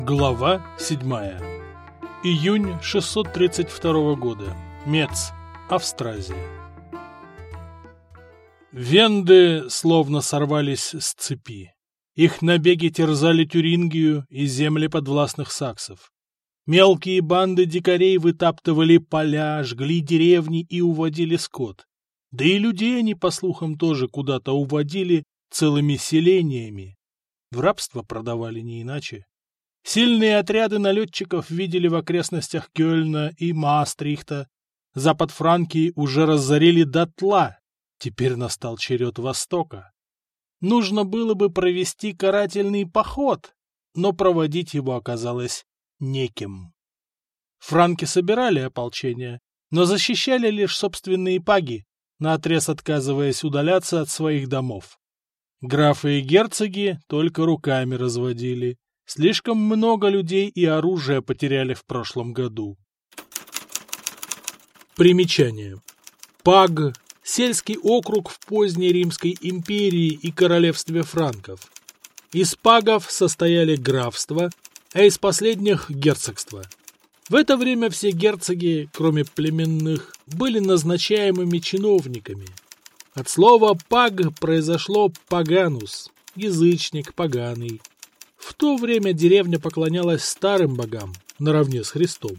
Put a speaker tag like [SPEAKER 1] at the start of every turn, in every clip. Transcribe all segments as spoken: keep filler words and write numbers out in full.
[SPEAKER 1] Глава седьмая. Июнь шестьсот тридцать второго года. Мец, Австразия. Венды словно сорвались с цепи. Их набеги терзали Тюрингию и земли подвластных саксов. Мелкие банды дикарей вытаптывали поля, жгли деревни и уводили скот. Да и людей они, по слухам, тоже куда-то уводили целыми селениями. В рабство продавали не иначе. Сильные отряды налетчиков видели в окрестностях Кёльна и Маастрихта. Запад Франкии уже разорили дотла. Теперь настал черед Востока. Нужно было бы провести карательный поход, но проводить его оказалось некем. Франки собирали ополчение, но защищали лишь собственные паги, наотрез отказываясь удаляться от своих домов. Графы и герцоги только руками разводили. Слишком много людей и оружия потеряли в прошлом году. Примечание. Паг – сельский округ в поздней Римской империи и королевстве франков. Из пагов состояли графства, а из последних – герцогства. В это время все герцоги, кроме племенных, были назначаемыми чиновниками. От слова «паг» произошло «паганус» – язычник, поганый. В то время деревня поклонялась старым богам, наравне с Христом.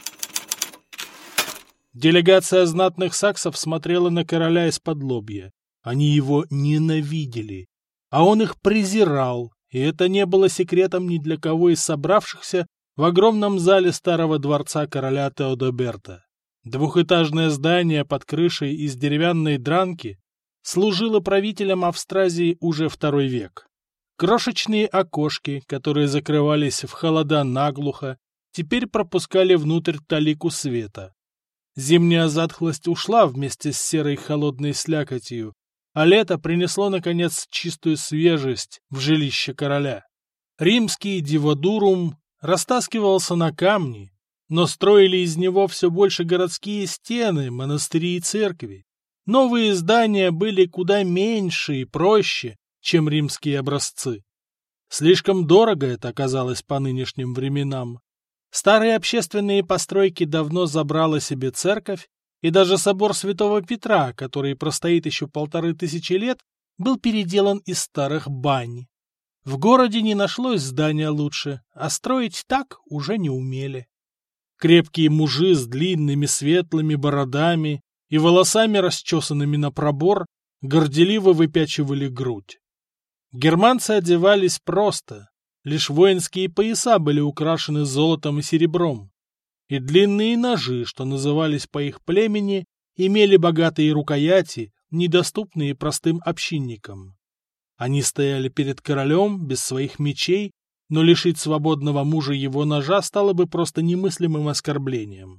[SPEAKER 1] Делегация знатных саксов смотрела на короля из-под лобья. Они его ненавидели, а он их презирал, и это не было секретом ни для кого из собравшихся в огромном зале старого дворца короля Теодоберта. Двухэтажное здание под крышей из деревянной дранки служило правителем Австразии уже второй век. Крошечные окошки, которые закрывались в холода наглухо, теперь пропускали внутрь талику света. Зимняя затхлость ушла вместе с серой холодной слякотью, а лето принесло, наконец, чистую свежесть в жилище короля. Римский диводурум растаскивался на камни, но строили из него все больше городские стены, монастыри и церкви. Новые здания были куда меньше и проще, чем римские образцы. Слишком дорого это оказалось по нынешним временам. Старые общественные постройки давно забрала себе церковь, и даже собор Святого Петра, который простоит еще полторы тысячи лет, был переделан из старых бань. В городе не нашлось здания лучше, а строить так уже не умели. Крепкие мужи с длинными светлыми бородами и волосами, расчесанными на пробор, горделиво выпячивали грудь. Германцы одевались просто, лишь воинские пояса были украшены золотом и серебром, и длинные ножи, что назывались по их племени, имели богатые рукояти, недоступные простым общинникам. Они стояли перед королем без своих мечей, но лишить свободного мужа его ножа стало бы просто немыслимым оскорблением.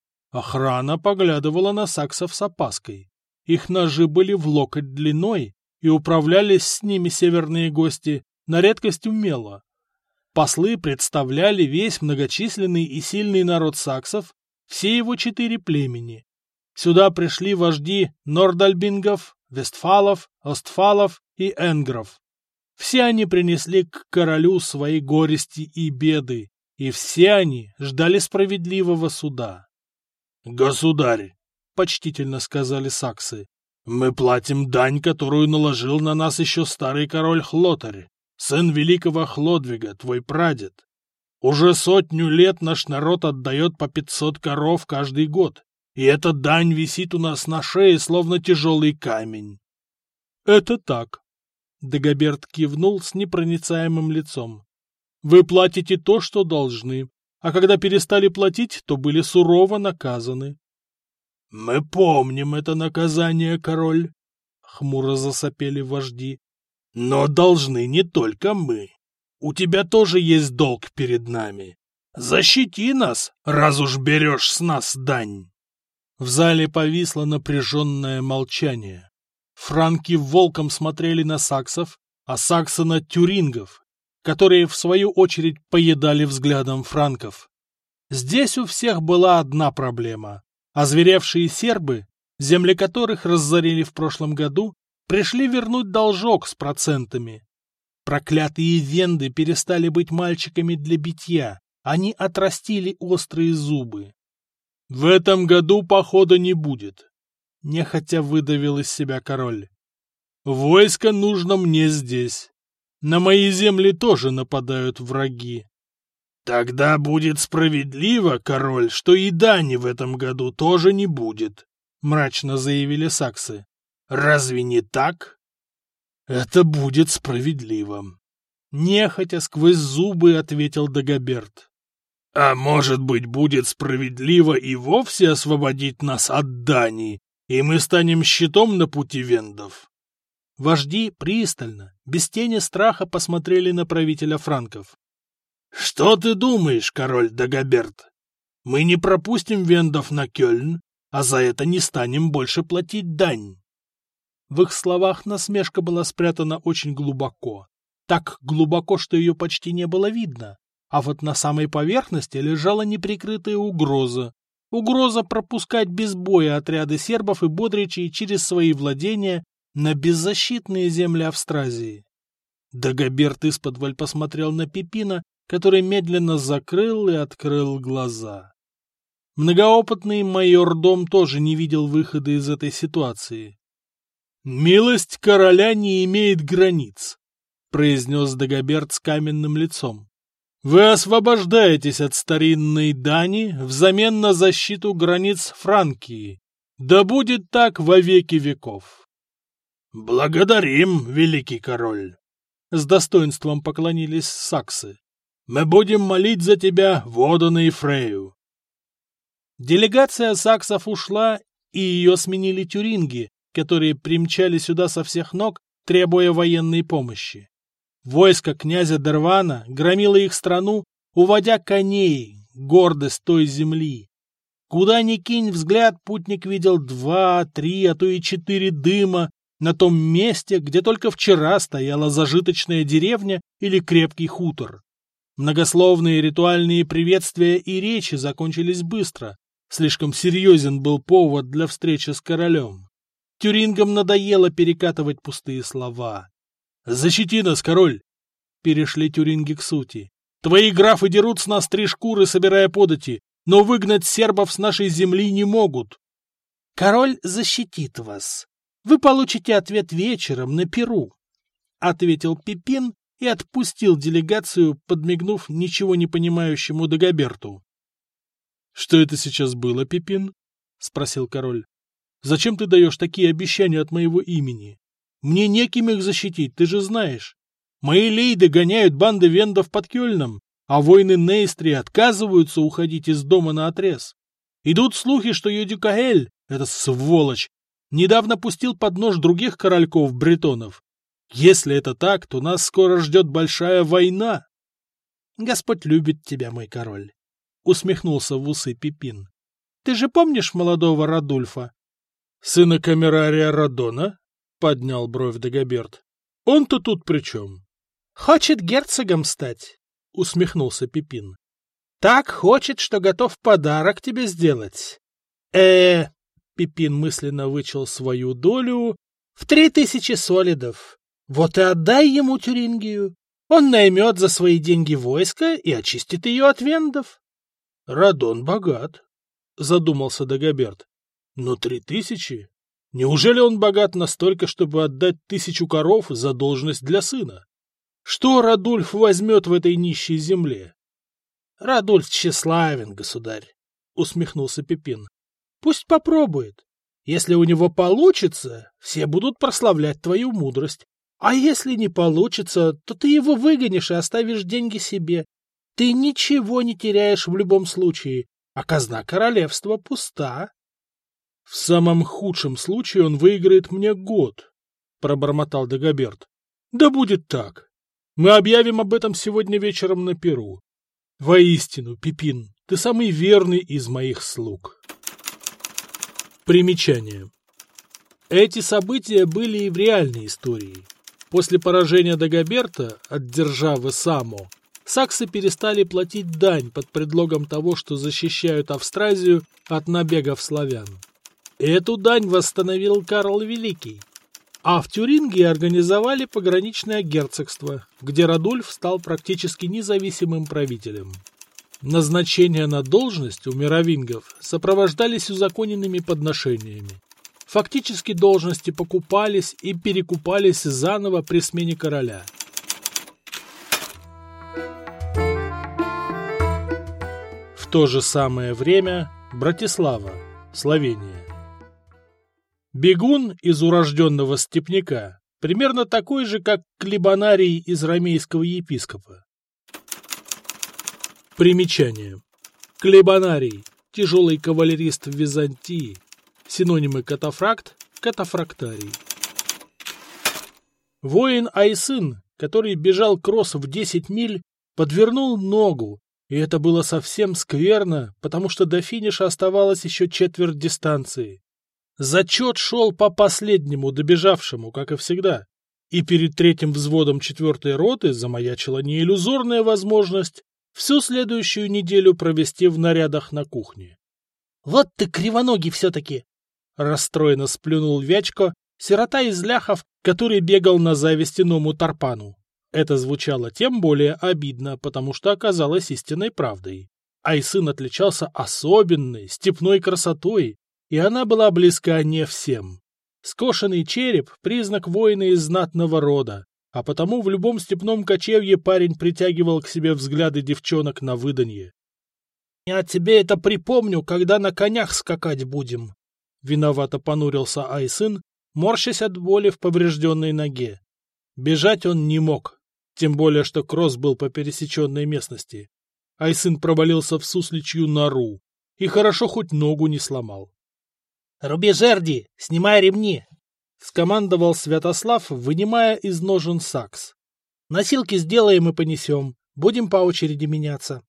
[SPEAKER 1] Охрана поглядывала на саксов с опаской. Их ножи были в локоть длиной, и управлялись с ними северные гости на редкость умело. Послы представляли весь многочисленный и сильный народ саксов, все его четыре племени. Сюда пришли вожди нордальбингов, вестфалов, остфалов и энгров. Все они принесли к королю свои горести и беды, и все они ждали справедливого суда. «Государь», — почтительно сказали саксы, — «мы платим дань, которую наложил на нас еще старый король Хлотарь, сын великого Хлодвига, твой прадед. Уже сотню лет наш народ отдает по пятьсот коров каждый год, и эта дань висит у нас на шее, словно тяжелый камень». «Это так», — Дагоберт кивнул с непроницаемым лицом. «Вы платите то, что должны, а когда перестали платить, то были сурово наказаны». «Мы помним это наказание, король», — хмуро засопели вожди. «Но должны не только мы. У тебя тоже есть долг перед нами. Защити нас, раз уж берешь с нас дань». В зале повисло напряженное молчание. Франки волком смотрели на саксов, а саксы на тюрингов, которые, в свою очередь, поедали взглядом франков. Здесь у всех была одна проблема. Озверевшие сербы, земли которых разорили в прошлом году, пришли вернуть должок с процентами. Проклятые венды перестали быть мальчиками для битья. Они отрастили острые зубы. — В этом году похода не будет, — нехотя выдавил из себя король. — Войско нужно мне здесь. На мои земли тоже нападают враги. — Тогда будет справедливо, король, что и дани в этом году тоже не будет, — мрачно заявили саксы. — Разве не так? — Это будет справедливо. Нехотя сквозь зубы ответил Дагоберт. — А может быть, будет справедливо и вовсе освободить нас от дани, и мы станем щитом на пути вендов? Вожди пристально, без тени страха посмотрели на правителя франков. — Что ты думаешь, король Дагоберт? Мы не пропустим вендов на Кёльн, а за это не станем больше платить дань. В их словах насмешка была спрятана очень глубоко. Так глубоко, что ее почти не было видно. А вот на самой поверхности лежала неприкрытая угроза. Угроза пропускать без боя отряды сербов и бодричей через свои владения на беззащитные земли Австразии. Дагоберт исподволь посмотрел на Пипина, который медленно закрыл и открыл глаза. Многоопытный майордом тоже не видел выхода из этой ситуации. «Милость короля не имеет границ», — произнес Дагоберт с каменным лицом. «Вы освобождаетесь от старинной дани взамен на защиту границ Франкии. Да будет так во веки веков». «Благодарим, великий король», — с достоинством поклонились саксы. «Мы будем молить за тебя, Водана и Фрею». Делегация саксов ушла, и ее сменили тюринги, которые примчали сюда со всех ног, требуя военной помощи. Войско князя Дервана громило их страну, уводя коней, гордость той земли. Куда ни кинь взгляд, путник видел два, три, а то и четыре дыма на том месте, где только вчера стояла зажиточная деревня или крепкий хутор. Многословные ритуальные приветствия и речи закончились быстро. Слишком серьезен был повод для встречи с королем. Тюрингам надоело перекатывать пустые слова. «Защити нас, король!» — перешли тюринги к сути. «Твои графы дерут с нас три шкуры, собирая подати, но выгнать сербов с нашей земли не могут». «Король защитит вас. Вы получите ответ вечером на пиру», — ответил Пипин и отпустил делегацию, подмигнув ничего не понимающему Дагоберту. «Что это сейчас было, Пипин?» — спросил король. «Зачем ты даешь такие обещания от моего имени? Мне неким их защитить, ты же знаешь. Мои лейды гоняют банды вендов под Кёльном, а воины Нейстри отказываются уходить из дома наотрез. Идут слухи, что Йодикаэль, эта сволочь, недавно пустил под нож других корольков бретонов. Если это так, то нас скоро ждет большая война». «Господь любит тебя, мой король», — усмехнулся в усы Пипин. «Ты же помнишь молодого Радульфа?» «Сына камерария Радона?» — поднял бровь Дагоберт. «Он-то тут при чем?» «Хочет герцогом стать», — усмехнулся Пипин. «Так хочет, что готов подарок тебе сделать». э Пипин мысленно вычел свою долю в три тысячи солидов. «Вот и отдай ему Тюрингию. Он наймет за свои деньги войско и очистит ее от вендов». «Радон богат», — задумался Дагоберт. «Но три тысячи? Неужели он богат настолько, чтобы отдать тысячу коров за должность для сына? Что Радульф возьмет в этой нищей земле?» «Радульф тщеславен, государь», — усмехнулся Пипин. «Пусть попробует. Если у него получится, все будут прославлять твою мудрость. А если не получится, то ты его выгонишь и оставишь деньги себе. Ты ничего не теряешь в любом случае, а казна королевства пуста». «В самом худшем случае он выиграет мне год», — пробормотал Дагоберт. «Да будет так. Мы объявим об этом сегодня вечером на пиру. Воистину, Пипин, ты самый верный из моих слуг». Примечание. Эти события были и в реальной истории. После поражения Дагоберта от державы Само саксы перестали платить дань под предлогом того, что защищают Австразию от набегов славян. Эту дань восстановил Карл Великий. А в Тюрингии организовали пограничное герцогство, где Радульф стал практически независимым правителем. Назначения на должность у мировингов сопровождались узаконенными подношениями. Фактически должности покупались и перекупались заново при смене короля. В то же самое время Братислава, Словения. Бегун из урожденного степняка, примерно такой же, как Клебанарий из ромейского епископа. Примечание. Клебанарий – тяжелый кавалерист в Византии. Синонимы катафракт – катафрактарий. Воин Айсын, который бежал кросс в десять миль, подвернул ногу, и это было совсем скверно, потому что до финиша оставалось еще четверть дистанции. Зачет шел по последнему добежавшему, как и всегда, и перед третьим взводом четвертой роты замаячила неиллюзорная возможность всю следующую неделю провести в нарядах на кухне. «Вот ты кривоногий все-таки!» — расстроенно сплюнул Вячко, сирота из ляхов, который бегал на завистиному Тарпану. Это звучало тем более обидно, потому что оказалось истинной правдой. Айсын отличался особенной, степной красотой, и она была близка не всем. Скошенный череп — признак воина из знатного рода, а потому в любом степном кочевье парень притягивал к себе взгляды девчонок на выданье. «Я тебе это припомню, когда на конях скакать будем», — виновато понурился Айсын, морщась от боли в поврежденной ноге. Бежать он не мог, тем более что кросс был по пересеченной местности. Айсын провалился в сусличью нору, и хорошо хоть ногу не сломал. «Руби жерди, снимай ремни!» — скомандовал Святослав, вынимая из ножен сакс. «Носилки сделаем и понесем, будем по очереди меняться».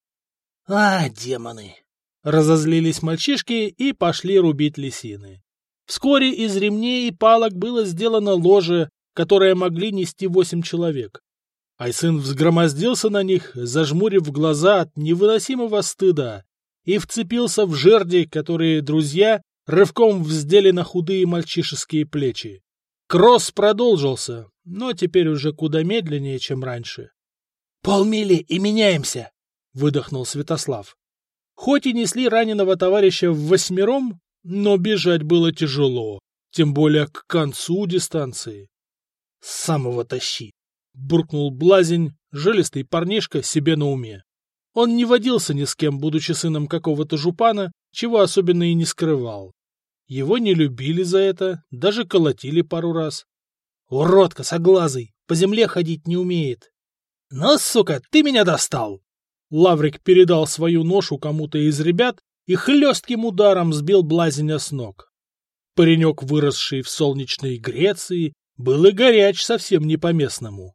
[SPEAKER 1] «А, демоны!» — разозлились мальчишки и пошли рубить лисины. Вскоре из ремней и палок было сделано ложе, которое могли нести восемь человек. Айсын взгромоздился на них, зажмурив глаза от невыносимого стыда, и вцепился в жерди, которые друзья рывком вздели на худые мальчишеские плечи. Кросс продолжился, но теперь уже куда медленнее, чем раньше. «Полмили и меняемся!» — выдохнул Святослав. Хоть и несли раненого товарища в восьмером, но бежать было тяжело, тем более к концу дистанции. «Самого тащи!» — буркнул Блазень, жилистый парнишка, себе на уме. Он не водился ни с кем, будучи сыном какого-то жупана, чего особенно и не скрывал. Его не любили за это, даже колотили пару раз. «Урод косоглазый, по земле ходить не умеет!» «Ну, сука, ты меня достал!» Лаврик передал свою ношу кому-то из ребят и хлестким ударом сбил Блазеня с ног. Паренек, выросший в солнечной Греции, был и горяч совсем не по-местному.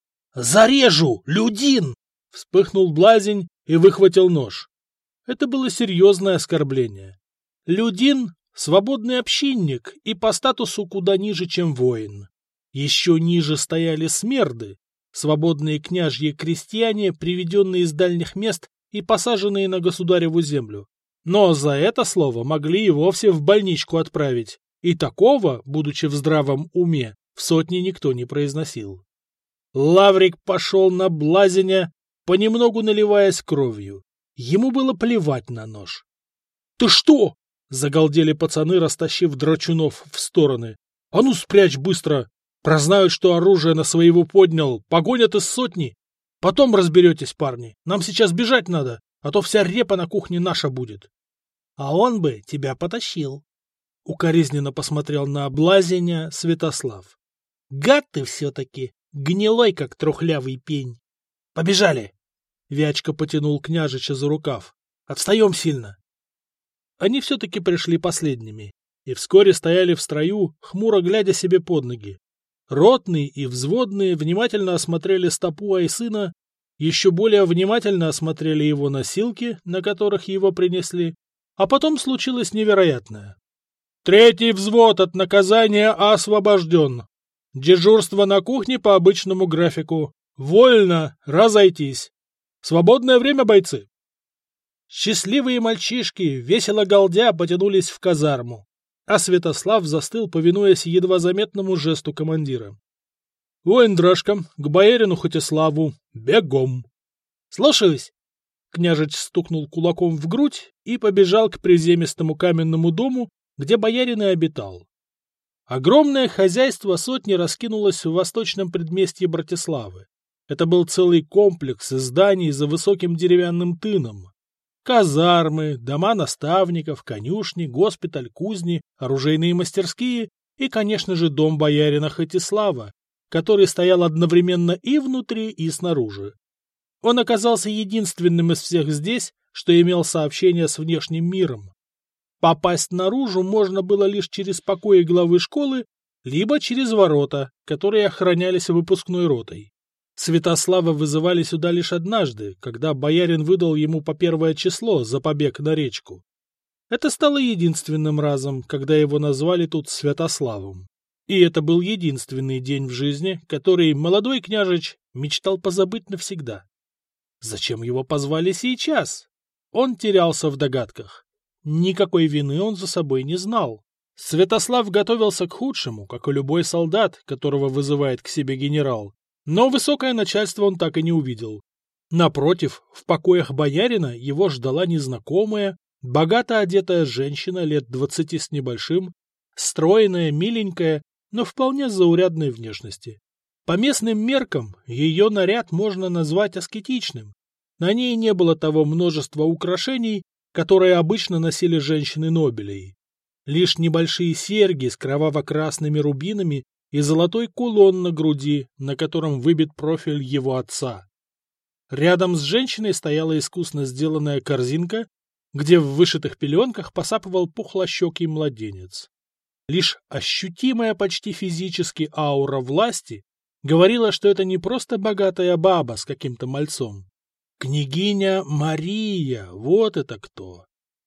[SPEAKER 1] «Зарежу, Людин!» — вспыхнул Блазень и выхватил нож. Это было серьезное оскорбление. Людин — свободный общинник и по статусу куда ниже, чем воин. Еще ниже стояли смерды, свободные княжьи крестьяне, приведенные из дальних мест и посаженные на государеву землю. Но за это слово могли и вовсе в больничку отправить, и такого, будучи в здравом уме, в сотне никто не произносил. Лаврик пошел на Блазеня, понемногу наливаясь кровью. Ему было плевать на нож. «Ты что?» — загалдели пацаны, растащив драчунов в стороны. «А ну спрячь быстро! Прознают, что оружие на своего поднял, погонят из сотни. Потом разберетесь, парни, нам сейчас бежать надо, а то вся репа на кухне наша будет». «А он бы тебя потащил», — укоризненно посмотрел на Блазеня Святослав. «Гад ты все-таки, гнилой, как трухлявый пень». «Побежали!» — Вячка потянул княжича за рукав. «Отстаем сильно». Они все-таки пришли последними и вскоре стояли в строю, хмуро глядя себе под ноги. Ротные и взводные внимательно осмотрели стопу Айсына, еще более внимательно осмотрели его носилки, на которых его принесли, а потом случилось невероятное. «Третий взвод от наказания освобожден. Дежурство на кухне по обычному графику. Вольно разойтись. Свободное время, бойцы!» Счастливые мальчишки, весело галдя, потянулись в казарму. а Святослав застыл, повинуясь едва заметному жесту командира. — Воин Дрожка, к боярину Хотиславу, бегом! — Слушаюсь! Княжич стукнул кулаком в грудь и побежал к приземистому каменному дому, где боярин и обитал. Огромное хозяйство сотни раскинулось в восточном предместье Братиславы. Это был целый комплекс из зданий за высоким деревянным тыном. Казармы, дома наставников, конюшни, госпиталь, кузни, оружейные мастерские и, конечно же, дом боярина Хотислава, который стоял одновременно и внутри, и снаружи. Он оказался единственным из всех здесь, что имел сообщение с внешним миром. Попасть наружу можно было лишь через покои главы школы, либо через ворота, которые охранялись выпускной ротой. Святослава вызывали сюда лишь однажды, когда боярин выдал ему по первое число за побег на речку. Это стало единственным разом, когда его назвали тут Святославом. И это был единственный день в жизни, который молодой княжич мечтал позабыть навсегда. Зачем его позвали сейчас? Он терялся в догадках. Никакой вины он за собой не знал. Святослав готовился к худшему, как и любой солдат, которого вызывает к себе генерал. Но высокое начальство он так и не увидел. Напротив, в покоях боярина его ждала незнакомая, богато одетая женщина лет двадцати с небольшим, стройная, миленькая, но вполне заурядной внешности. По местным меркам ее наряд можно назвать аскетичным. На ней не было того множества украшений, которые обычно носили женщины Нобелей. Лишь небольшие серьги с кроваво-красными рубинами и золотой кулон на груди, на котором выбит профиль его отца. Рядом с женщиной стояла искусно сделанная корзинка, где в вышитых пеленках посапывал пухлощекий младенец. Лишь ощутимая почти физически аура власти говорила, что это не просто богатая баба с каким-то мальцом. Княгиня Мария, вот это кто!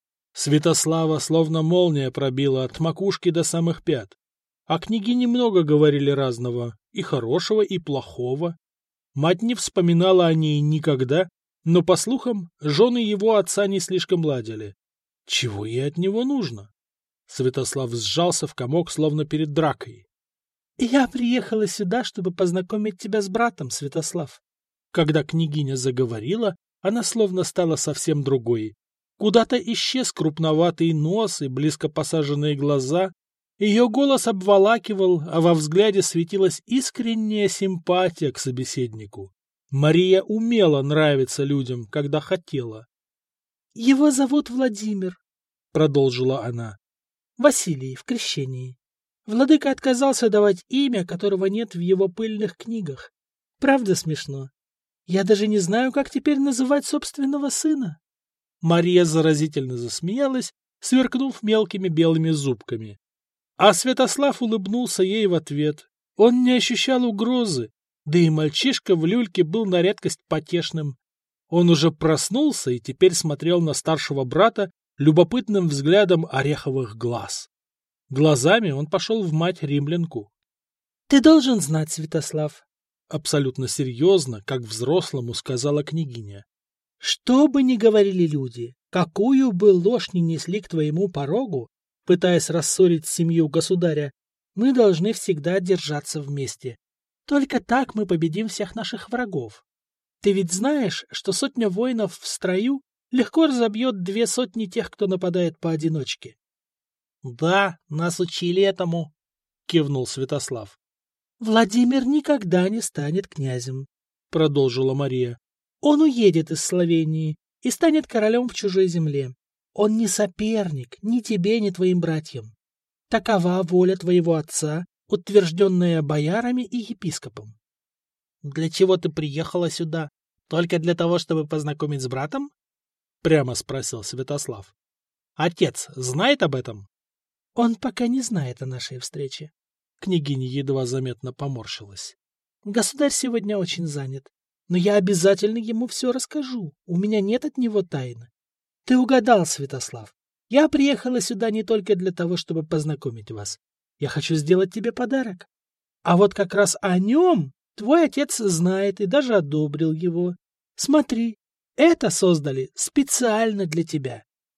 [SPEAKER 1] Святослава словно молния пробила от макушки до самых пят. О княгине много говорили разного, и хорошего, и плохого. Мать не вспоминала о ней никогда, но, по слухам, жены его отца не слишком ладили. Чего ей от него нужно? Святослав сжался в комок, словно перед дракой. — Я приехала сюда, чтобы познакомить тебя с братом, Святослав. Когда княгиня заговорила, она словно стала совсем другой. Куда-то исчез крупноватый нос и близко посаженные глаза. Ее голос обволакивал, а во взгляде светилась искренняя симпатия к собеседнику. Мария умела нравиться людям, когда хотела. — Его зовут Владимир, — продолжила она. — Василий в крещении. Владыка отказался давать имя, которого нет в его пыльных книгах. Правда смешно? Я даже не знаю, как теперь называть собственного сына. Мария заразительно засмеялась, сверкнув мелкими белыми зубками. А Святослав улыбнулся ей в ответ. Он не ощущал угрозы, да и мальчишка в люльке был на редкость потешным. Он уже проснулся и теперь смотрел на старшего брата любопытным взглядом ореховых глаз. Глазами он пошел в мать-римлянку. — Ты должен знать, Святослав, — абсолютно серьезно, как взрослому сказала княгиня. — Что бы ни говорили люди, какую бы ложь ни несли к твоему порогу, пытаясь рассорить семью государя, мы должны всегда держаться вместе. Только так мы победим всех наших врагов. Ты ведь знаешь, что сотня воинов в строю легко разобьет две сотни тех, кто нападает поодиночке. — Да, нас учили этому, — кивнул Святослав. — Владимир никогда не станет князем, — продолжила Мария. — Он уедет из Словении и станет королем в чужой земле. Он не соперник ни тебе, ни твоим братьям. Такова воля твоего отца, утвержденная боярами и епископом. — Для чего ты приехала сюда? Только для того, чтобы познакомить с братом? — прямо спросил Святослав. — Отец знает об этом? — Он пока не знает о нашей встрече. Княгиня едва заметно поморщилась. — Государь сегодня очень занят, но я обязательно ему все расскажу. У меня нет от него тайны. Ты угадал, Святослав. Я приехала сюда не только для того, чтобы познакомить вас. Я хочу сделать тебе подарок. А вот как раз о нем твой отец знает и даже одобрил его. Смотри, это создали специально для тебя.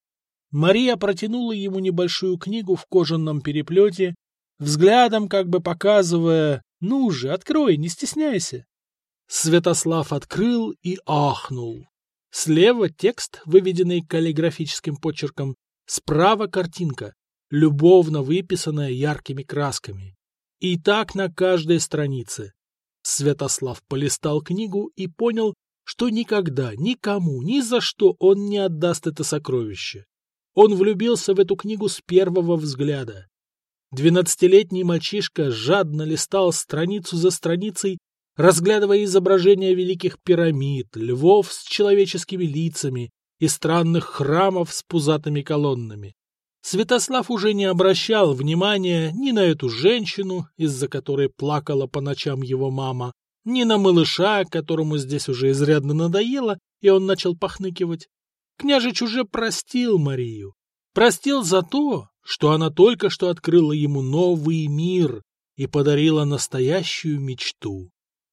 [SPEAKER 1] Мария протянула ему небольшую книгу в кожаном переплете, взглядом как бы показывая: «Ну же, открой, не стесняйся». Святослав открыл и ахнул. Слева текст, выведенный каллиграфическим почерком, справа картинка, любовно выписанная яркими красками. И так на каждой странице. Святослав полистал книгу и понял, что никогда, никому, ни за что он не отдаст это сокровище. Он влюбился в эту книгу с первого взгляда. Двенадцатилетний мальчишка жадно листал страницу за страницей, разглядывая изображения великих пирамид, львов с человеческими лицами и странных храмов с пузатыми колоннами. Святослав уже не обращал внимания ни на эту женщину, из-за которой плакала по ночам его мама, ни на малыша, которому здесь уже изрядно надоело, и он начал похныкивать. Княжич уже простил Марию. Простил за то, что она только что открыла ему новый мир и подарила настоящую мечту.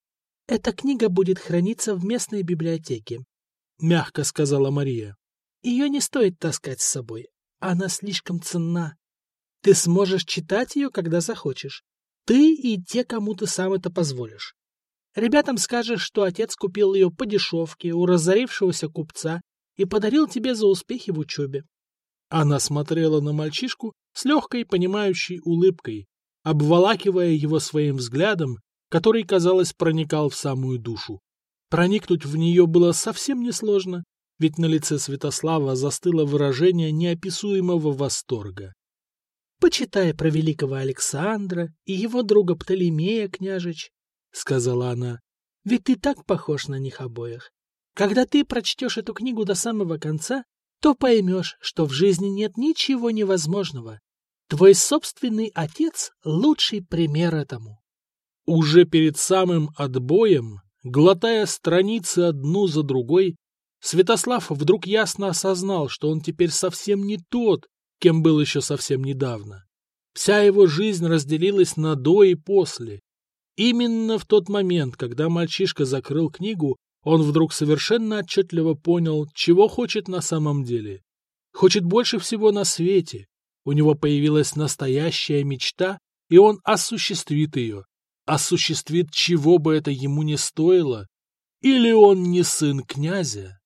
[SPEAKER 1] — Эта книга будет храниться в местной библиотеке, — мягко сказала Мария. — Ее не стоит таскать с собой. Она слишком ценна. Ты сможешь читать ее, когда захочешь. Ты и те, кому ты сам это позволишь. Ребятам скажешь, что отец купил ее по дешевке у разорившегося купца и подарил тебе за успехи в учебе. Она смотрела на мальчишку с легкой, понимающей улыбкой, обволакивая его своим взглядом, который, казалось, проникал в самую душу. Проникнуть в нее было совсем несложно, ведь на лице Святослава застыло выражение неописуемого восторга. «Почитай про великого Александра и его друга Птолемея, княжич», — сказала она, — «ведь ты так похож на них обоих. Когда ты прочтешь эту книгу до самого конца, то поймешь, что в жизни нет ничего невозможного. Твой собственный отец — лучший пример этому». Уже перед самым отбоем, глотая страницы одну за другой, Святослав вдруг ясно осознал, что он теперь совсем не тот, кем был еще совсем недавно. Вся его жизнь разделилась на «до» и «после». Именно в тот момент, когда мальчишка закрыл книгу, он вдруг совершенно отчетливо понял, чего хочет на самом деле. Хочет больше всего на свете. У него появилась настоящая мечта, и он осуществит ее. Осуществит, чего бы это ему ни стоило. Или он не сын князя?